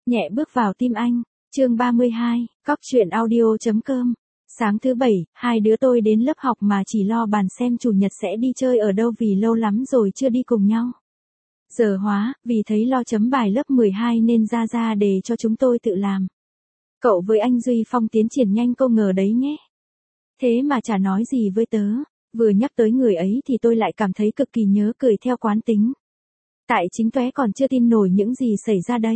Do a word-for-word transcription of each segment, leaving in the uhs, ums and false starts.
Nhẹ bước vào tim anh, chương ba mươi hai, cóc truyện audio.com. Sáng thứ bảy, hai đứa tôi đến lớp học mà chỉ lo bàn xem chủ nhật sẽ đi chơi ở đâu vì lâu lắm rồi chưa đi cùng nhau. Giờ hóa, vì thấy lo chấm bài lớp mười hai nên ra ra đề cho chúng tôi tự làm. Cậu với anh Duy Phong tiến triển nhanh cô ngờ đấy nhé. Thế mà chả nói gì với tớ, vừa nhắc tới người ấy thì tôi lại cảm thấy cực kỳ nhớ cười theo quán tính. Tại chính tóe còn chưa tin nổi những gì xảy ra đây.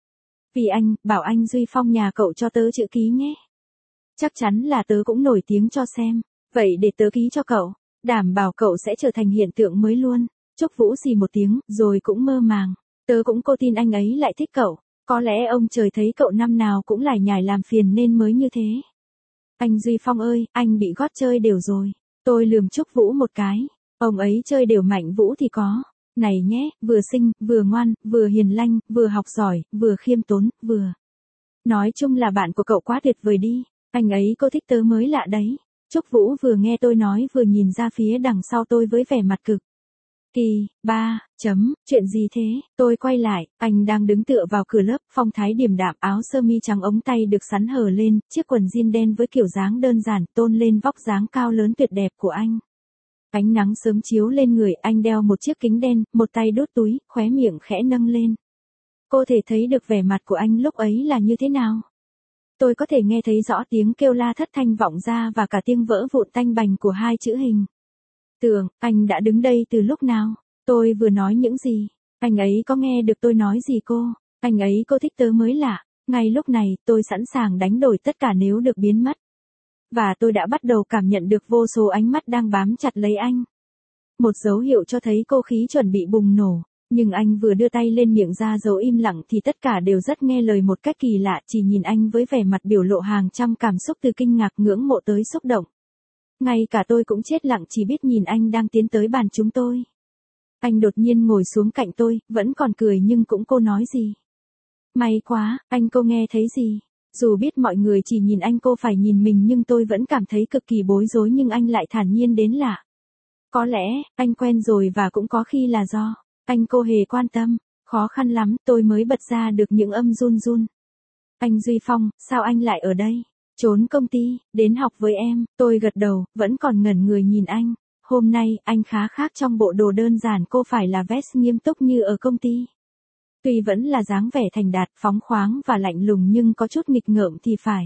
Vì anh, bảo anh Duy Phong nhà cậu cho tớ chữ ký nhé. Chắc chắn là tớ cũng nổi tiếng cho xem, vậy để tớ ký cho cậu, đảm bảo cậu sẽ trở thành hiện tượng mới luôn. Trúc Vũ xì một tiếng, rồi cũng mơ màng. Tớ cũng cô tin anh ấy lại thích cậu, có lẽ ông trời thấy cậu năm nào cũng lải nhải làm phiền nên mới như thế. Anh Duy Phong ơi, anh bị gót chơi đều rồi. Tôi lườm Trúc Vũ một cái, ông ấy chơi đều Mạnh Vũ thì có. Này nhé, vừa xinh, vừa ngoan, vừa hiền lanh, vừa học giỏi, vừa khiêm tốn, vừa. Nói chung là bạn của cậu quá tuyệt vời đi, anh ấy cô thích tớ mới lạ đấy. Trúc Vũ vừa nghe tôi nói vừa nhìn ra phía đằng sau tôi với vẻ mặt cực kỳ. Ba, chấm, chuyện gì thế? Tôi quay lại, anh đang đứng tựa vào cửa lớp, phong thái điềm đạm, áo sơ mi trắng ống tay được sắn hở lên, chiếc quần jean đen với kiểu dáng đơn giản tôn lên vóc dáng cao lớn tuyệt đẹp của anh. Ánh nắng sớm chiếu lên người anh, đeo một chiếc kính đen, một tay đút túi, khóe miệng khẽ nâng lên. Cô thể thấy được vẻ mặt của anh lúc ấy là như thế nào. Tôi có thể nghe thấy rõ tiếng kêu la thất thanh vọng ra và cả tiếng vỡ vụn tanh bành của hai chữ hình. Tưởng, anh đã đứng đây từ lúc nào? Tôi vừa nói những gì? Anh ấy có nghe được tôi nói gì cô? Anh ấy cô thích tớ mới lạ. Ngay lúc này, tôi sẵn sàng đánh đổi tất cả nếu được biến mất. Và tôi đã bắt đầu cảm nhận được vô số ánh mắt đang bám chặt lấy anh. Một dấu hiệu cho thấy cô khí chuẩn bị bùng nổ. Nhưng anh vừa đưa tay lên miệng ra dấu im lặng thì tất cả đều rất nghe lời một cách kỳ lạ, chỉ nhìn anh với vẻ mặt biểu lộ hàng trăm cảm xúc từ kinh ngạc ngưỡng mộ tới xúc động. Ngay cả tôi cũng chết lặng chỉ biết nhìn anh đang tiến tới bàn chúng tôi. Anh đột nhiên ngồi xuống cạnh tôi, vẫn còn cười nhưng cũng cô nói gì. May quá, anh cô nghe thấy gì? Dù biết mọi người chỉ nhìn anh cô phải nhìn mình nhưng tôi vẫn cảm thấy cực kỳ bối rối nhưng anh lại thản nhiên đến lạ. Có lẽ, anh quen rồi và cũng có khi là do anh cô hề quan tâm, khó khăn lắm tôi mới bật ra được những âm run run. Anh Duy Phong, sao anh lại ở đây? Trốn công ty, đến học với em, tôi gật đầu, vẫn còn ngẩn người nhìn anh. Hôm nay, anh khá khác trong bộ đồ đơn giản cô phải là vest nghiêm túc như ở công ty. Tuy vẫn là dáng vẻ thành đạt, phóng khoáng và lạnh lùng nhưng có chút nghịch ngợm thì phải.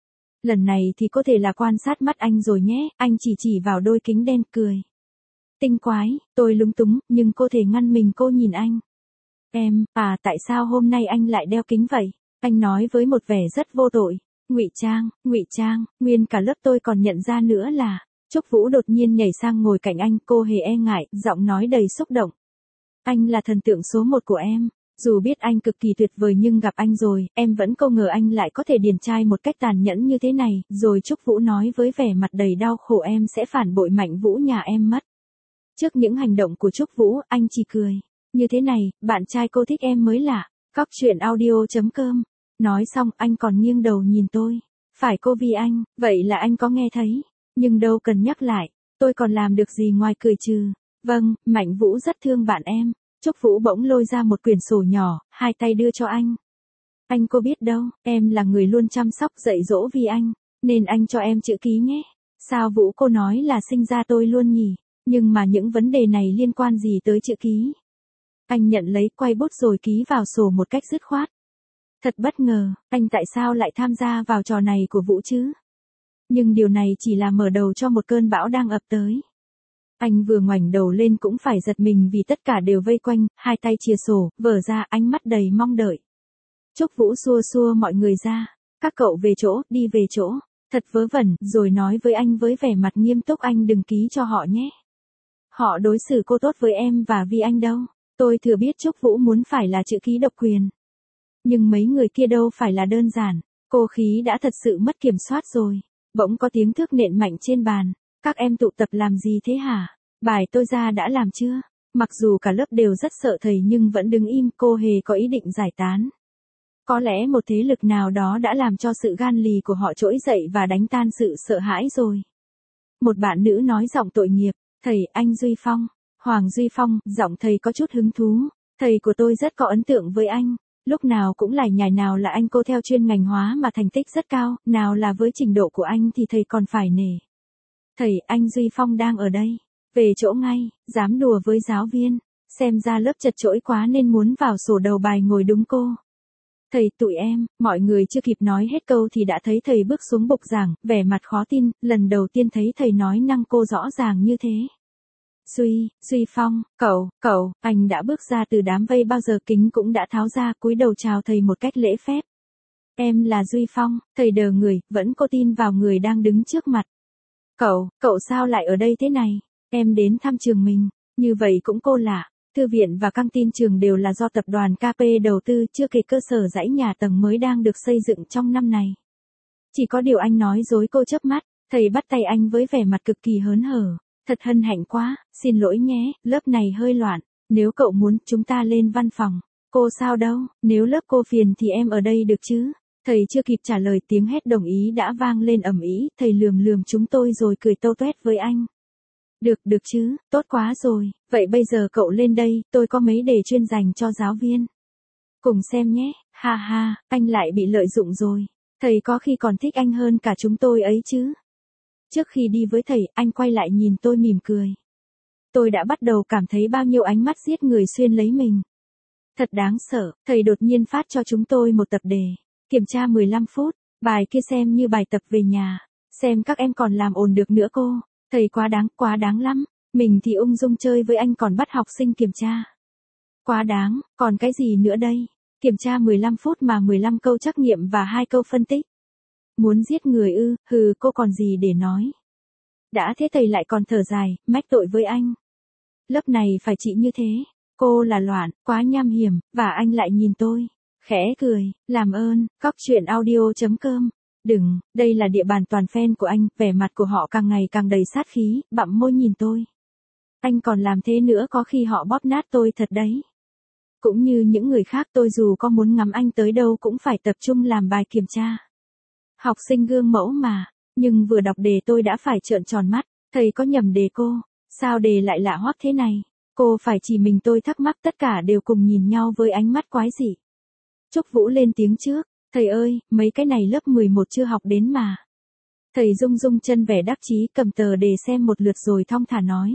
Lần này thì có thể là quan sát mắt anh rồi nhé, anh chỉ chỉ vào đôi kính đen cười. Tinh quái, tôi lúng túng, nhưng cô thể ngăn mình cô nhìn anh. Em, à tại sao hôm nay anh lại đeo kính vậy? Anh nói với một vẻ rất vô tội. Ngụy trang, ngụy trang, nguyên cả lớp tôi còn nhận ra nữa là. Trúc Vũ đột nhiên nhảy sang ngồi cạnh anh, cô hề e ngại, giọng nói đầy xúc động. Anh là thần tượng số một của em. Dù biết anh cực kỳ tuyệt vời nhưng gặp anh rồi, em vẫn không ngờ anh lại có thể điển trai một cách tàn nhẫn như thế này. Rồi Trúc Vũ nói với vẻ mặt đầy đau khổ em sẽ phản bội Mạnh Vũ nhà em mất. Trước những hành động của Trúc Vũ, anh chỉ cười. Như thế này, bạn trai cô thích em mới lạ. Cóc truyện audio.com. Nói xong, anh còn nghiêng đầu nhìn tôi. Phải cô vì anh, vậy là anh có nghe thấy. Nhưng đâu cần nhắc lại, tôi còn làm được gì ngoài cười trừ. Vâng, Mạnh Vũ rất thương bạn em. Trúc Vũ bỗng lôi ra một quyển sổ nhỏ, hai tay đưa cho anh. Anh cô biết đâu, em là người luôn chăm sóc dạy dỗ vì anh, nên anh cho em chữ ký nhé. Sao Vũ cô nói là sinh ra tôi luôn nhỉ? Nhưng mà những vấn đề này liên quan gì tới chữ ký? Anh nhận lấy quay bút rồi ký vào sổ một cách dứt khoát. Thật bất ngờ, anh tại sao lại tham gia vào trò này của Vũ chứ? Nhưng điều này chỉ là mở đầu cho một cơn bão đang ập tới. Anh vừa ngoảnh đầu lên cũng phải giật mình vì tất cả đều vây quanh, hai tay chìa sổ, vở ra ánh mắt đầy mong đợi. Trúc Vũ xua xua mọi người ra. Các cậu về chỗ, đi về chỗ. Thật vớ vẩn, rồi nói với anh với vẻ mặt nghiêm túc anh đừng ký cho họ nhé. Họ đối xử cô tốt với em và vì anh đâu. Tôi thừa biết Trúc Vũ muốn phải là chữ ký độc quyền. Nhưng mấy người kia đâu phải là đơn giản. Cô khí đã thật sự mất kiểm soát rồi. Bỗng có tiếng thước nện mạnh trên bàn. Các em tụ tập làm gì thế hả? Bài tôi ra đã làm chưa? Mặc dù cả lớp đều rất sợ thầy nhưng vẫn đứng im, cô hề có ý định giải tán. Có lẽ một thế lực nào đó đã làm cho sự gan lì của họ trỗi dậy và đánh tan sự sợ hãi rồi. Một bạn nữ nói giọng tội nghiệp, thầy, anh Duy Phong. Hoàng Duy Phong, giọng thầy có chút hứng thú. Thầy của tôi rất có ấn tượng với anh. Lúc nào cũng lải nhải nào là anh cô theo chuyên ngành hóa mà thành tích rất cao, nào là với trình độ của anh thì thầy còn phải nể. Thầy, anh Duy Phong đang ở đây. Về chỗ ngay, dám đùa với giáo viên. Xem ra lớp chật chội quá nên muốn vào sổ đầu bài ngồi đúng cô. Thầy, tụi em, mọi người chưa kịp nói hết câu thì đã thấy thầy bước xuống bục giảng, vẻ mặt khó tin, lần đầu tiên thấy thầy nói năng cô rõ ràng như thế. Duy, Duy Phong, cậu, cậu, anh đã bước ra từ đám vây bao giờ kính cũng đã tháo ra, cúi đầu chào thầy một cách lễ phép. Em là Duy Phong, thầy đờ người, vẫn cô tin vào người đang đứng trước mặt. Cậu, cậu sao lại ở đây thế này? Em đến thăm trường mình, như vậy cũng cô lạ. Thư viện và căng tin trường đều là do tập đoàn ca pê đầu tư, chưa kể cơ sở dãy nhà tầng mới đang được xây dựng trong năm này. Chỉ có điều anh nói dối cô chớp mắt, thầy bắt tay anh với vẻ mặt cực kỳ hớn hở. Thật hân hạnh quá, xin lỗi nhé, lớp này hơi loạn, nếu cậu muốn chúng ta lên văn phòng. Cô sao đâu, nếu lớp cô phiền thì em ở đây được chứ? Thầy chưa kịp trả lời tiếng hét đồng ý đã vang lên ầm ĩ, thầy lườm lườm chúng tôi rồi cười tâu tuét với anh. Được, được chứ, tốt quá rồi, vậy bây giờ cậu lên đây, tôi có mấy đề chuyên dành cho giáo viên. Cùng xem nhé, ha ha, anh lại bị lợi dụng rồi, thầy có khi còn thích anh hơn cả chúng tôi ấy chứ. Trước khi đi với thầy, anh quay lại nhìn tôi mỉm cười. Tôi đã bắt đầu cảm thấy bao nhiêu ánh mắt giết người xuyên lấy mình. Thật đáng sợ, thầy đột nhiên phát cho chúng tôi một tập đề. Kiểm tra mười lăm phút, bài kia xem như bài tập về nhà. Xem các em còn làm ổn được nữa cô. Thầy quá đáng, quá đáng lắm. Mình thì ung dung chơi với anh còn bắt học sinh kiểm tra. Quá đáng, còn cái gì nữa đây? Kiểm tra mười lăm phút mà mười lăm câu trắc nghiệm và hai câu phân tích. Muốn giết người ư, hừ, cô còn gì để nói. Đã thế thầy lại còn thở dài, mách tội với anh. Lớp này phải trị như thế. Cô là loạn, quá nham hiểm, và anh lại nhìn tôi. Khẽ cười, làm ơn, cóc truyện audio chấm com. Đừng, đây là địa bàn toàn fan của anh, vẻ mặt của họ càng ngày càng đầy sát khí, bặm môi nhìn tôi. Anh còn làm thế nữa có khi họ bóp nát tôi thật đấy. Cũng như những người khác tôi dù có muốn ngắm anh tới đâu cũng phải tập trung làm bài kiểm tra. Học sinh gương mẫu mà, nhưng vừa đọc đề tôi đã phải trợn tròn mắt, thầy có nhầm đề cô, sao đề lại lạ hoắc thế này, cô phải chỉ mình tôi thắc mắc tất cả đều cùng nhìn nhau với ánh mắt quái dị. Trúc Vũ lên tiếng trước, thầy ơi, mấy cái này lớp mười một chưa học đến mà. Thầy rung rung chân vẻ đắc chí cầm tờ đề xem một lượt rồi thong thả nói.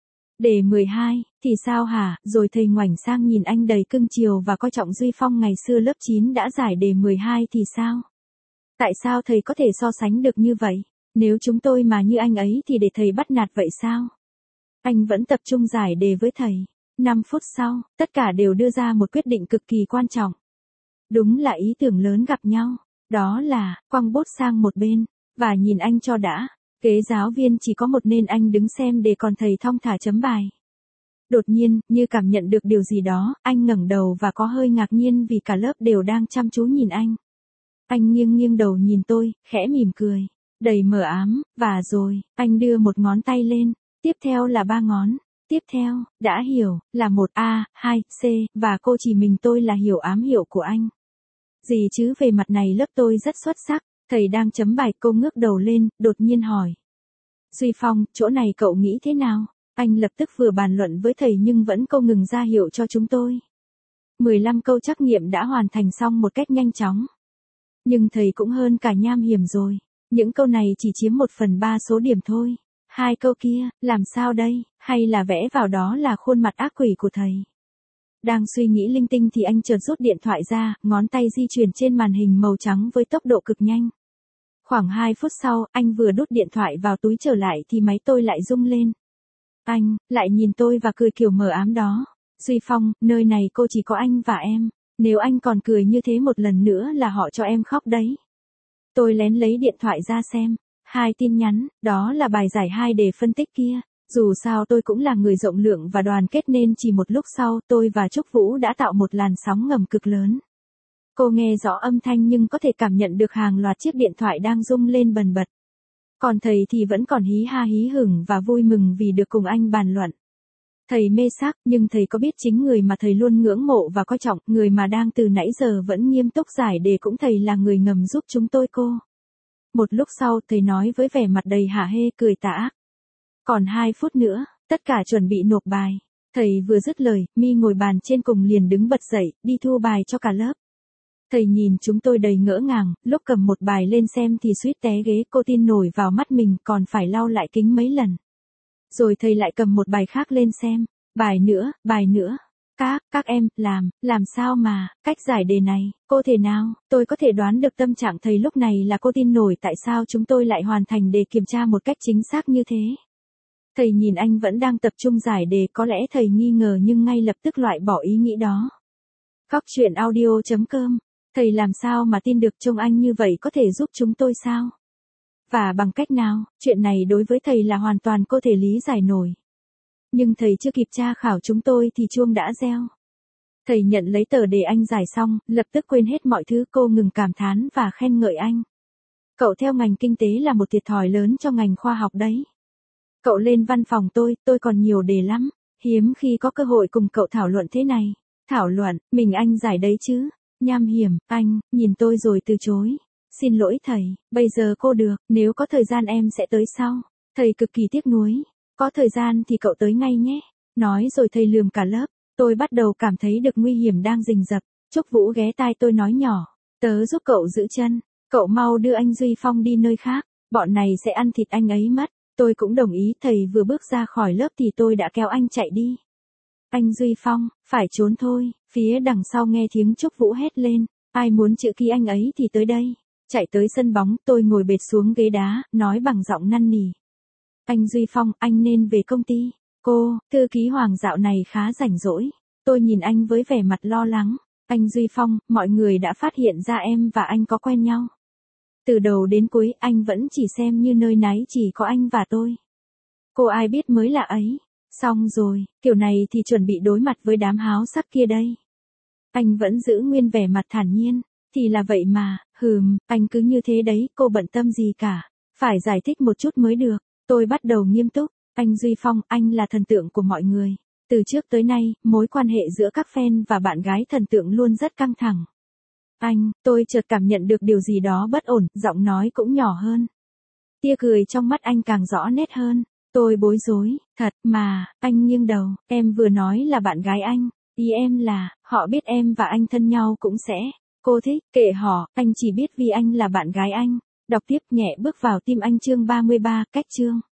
Đề mười hai, thì sao hả, rồi thầy ngoảnh sang nhìn anh đầy cưng chiều và coi trọng Duy Phong ngày xưa lớp chín đã giải đề mười hai thì sao? Tại sao thầy có thể so sánh được như vậy? Nếu chúng tôi mà như anh ấy thì để thầy bắt nạt vậy sao? Anh vẫn tập trung giải đề với thầy. năm phút sau, tất cả đều đưa ra một quyết định cực kỳ quan trọng. Đúng là ý tưởng lớn gặp nhau. Đó là, quăng bút sang một bên, và nhìn anh cho đã. Kế giáo viên chỉ có một nên anh đứng xem để còn thầy thong thả chấm bài. Đột nhiên, như cảm nhận được điều gì đó, anh ngẩng đầu và có hơi ngạc nhiên vì cả lớp đều đang chăm chú nhìn anh. Anh nghiêng nghiêng đầu nhìn tôi, khẽ mỉm cười, đầy mờ ám, và rồi, anh đưa một ngón tay lên, tiếp theo là ba ngón, tiếp theo, đã hiểu, là một A, hai, C, và cô chỉ mình tôi là hiểu ám hiệu của anh. Gì chứ về mặt này lớp tôi rất xuất sắc, thầy đang chấm bài cô ngước đầu lên, đột nhiên hỏi. Duy Phong, chỗ này cậu nghĩ thế nào? Anh lập tức vừa bàn luận với thầy nhưng vẫn không ngừng ra hiệu cho chúng tôi. mười lăm câu trắc nghiệm đã hoàn thành xong một cách nhanh chóng. Nhưng thầy cũng hơn cả nham hiểm rồi. Những câu này chỉ chiếm một phần ba số điểm thôi. Hai câu kia, làm sao đây, hay là vẽ vào đó là khuôn mặt ác quỷ của thầy? Đang suy nghĩ linh tinh thì anh chợt rút điện thoại ra, ngón tay di chuyển trên màn hình màu trắng với tốc độ cực nhanh. Khoảng hai phút sau, anh vừa đút điện thoại vào túi trở lại thì máy tôi lại rung lên. Anh, lại nhìn tôi và cười kiểu mờ ám đó. Duy Phong, nơi này cô chỉ có anh và em. Nếu anh còn cười như thế một lần nữa là họ cho em khóc đấy. Tôi lén lấy điện thoại ra xem. Hai tin nhắn, đó là bài giải hai đề phân tích kia. Dù sao tôi cũng là người rộng lượng và đoàn kết nên chỉ một lúc sau tôi và Trúc Vũ đã tạo một làn sóng ngầm cực lớn. Cô nghe rõ âm thanh nhưng có thể cảm nhận được hàng loạt chiếc điện thoại đang rung lên bần bật. Còn thầy thì vẫn còn hí ha hí hửng và vui mừng vì được cùng anh bàn luận. Thầy mê sắc, nhưng thầy có biết chính người mà thầy luôn ngưỡng mộ và coi trọng, người mà đang từ nãy giờ vẫn nghiêm túc giải đề cũng thầy là người ngầm giúp chúng tôi cô. Một lúc sau thầy nói với vẻ mặt đầy hả hê cười tà ác. Còn hai phút nữa, tất cả chuẩn bị nộp bài. Thầy vừa dứt lời, Mi ngồi bàn trên cùng liền đứng bật dậy, đi thu bài cho cả lớp. Thầy nhìn chúng tôi đầy ngỡ ngàng, lúc cầm một bài lên xem thì suýt té ghế, cô tin nổi vào mắt mình còn phải lau lại kính mấy lần. Rồi thầy lại cầm một bài khác lên xem, bài nữa, bài nữa. Các, các em, làm, làm sao mà, cách giải đề này, cô thể nào, tôi có thể đoán được tâm trạng thầy lúc này là cô tin nổi tại sao chúng tôi lại hoàn thành đề kiểm tra một cách chính xác như thế. Thầy nhìn anh vẫn đang tập trung giải đề, có lẽ thầy nghi ngờ nhưng ngay lập tức loại bỏ ý nghĩ đó. Cóc truyện audio chấm com, thầy làm sao mà tin được trông anh như vậy có thể giúp chúng tôi sao? Và bằng cách nào, chuyện này đối với thầy là hoàn toàn có thể lý giải nổi. Nhưng thầy chưa kịp tra khảo chúng tôi thì chuông đã reo. Thầy nhận lấy tờ đề anh giải xong, lập tức quên hết mọi thứ, cô ngừng cảm thán và khen ngợi anh. Cậu theo ngành kinh tế là một thiệt thòi lớn cho ngành khoa học đấy. Cậu lên văn phòng tôi, tôi còn nhiều đề lắm, hiếm khi có cơ hội cùng cậu thảo luận thế này. Thảo luận, mình anh giải đấy chứ. Nham hiểm, anh, nhìn tôi rồi từ chối. Xin lỗi thầy, bây giờ cô được, nếu có thời gian em sẽ tới sau. Thầy cực kỳ tiếc nuối. Có thời gian thì cậu tới ngay nhé. Nói rồi thầy lườm cả lớp. Tôi bắt đầu cảm thấy được nguy hiểm đang rình rập. Trúc Vũ ghé tai tôi nói nhỏ. Tớ giúp cậu giữ chân. Cậu mau đưa anh Duy Phong đi nơi khác. Bọn này sẽ ăn thịt anh ấy mất. Tôi cũng đồng ý. Thầy vừa bước ra khỏi lớp thì tôi đã kéo anh chạy đi. Anh Duy Phong, phải trốn thôi. Phía đằng sau nghe tiếng Trúc Vũ hét lên. Ai muốn chữ ký anh ấy thì tới đây. Chạy tới sân bóng, tôi ngồi bệt xuống ghế đá, nói bằng giọng năn nỉ. Anh Duy Phong, anh nên về công ty. Cô, thư ký Hoàng dạo này khá rảnh rỗi. Tôi nhìn anh với vẻ mặt lo lắng. Anh Duy Phong, mọi người đã phát hiện ra em và anh có quen nhau. Từ đầu đến cuối, anh vẫn chỉ xem như nơi náy chỉ có anh và tôi. Cô ai biết mới lạ ấy. Xong rồi, kiểu này thì chuẩn bị đối mặt với đám háo sắc kia đây. Anh vẫn giữ nguyên vẻ mặt thản nhiên. Thì là vậy mà, hừm, anh cứ như thế đấy, cô bận tâm gì cả. Phải giải thích một chút mới được. Tôi bắt đầu nghiêm túc. Anh Duy Phong, anh là thần tượng của mọi người. Từ trước tới nay, mối quan hệ giữa các fan và bạn gái thần tượng luôn rất căng thẳng. Anh, tôi chợt cảm nhận được điều gì đó bất ổn, giọng nói cũng nhỏ hơn. Tia cười trong mắt anh càng rõ nét hơn. Tôi bối rối, thật mà, anh nghiêng đầu, em vừa nói là bạn gái anh. Ý em là, họ biết em và anh thân nhau cũng sẽ. Cô thích, kệ họ, anh chỉ biết vì anh là bạn gái anh. Đọc tiếp nhẹ bước vào tim anh chương ba mươi ba, cách chương.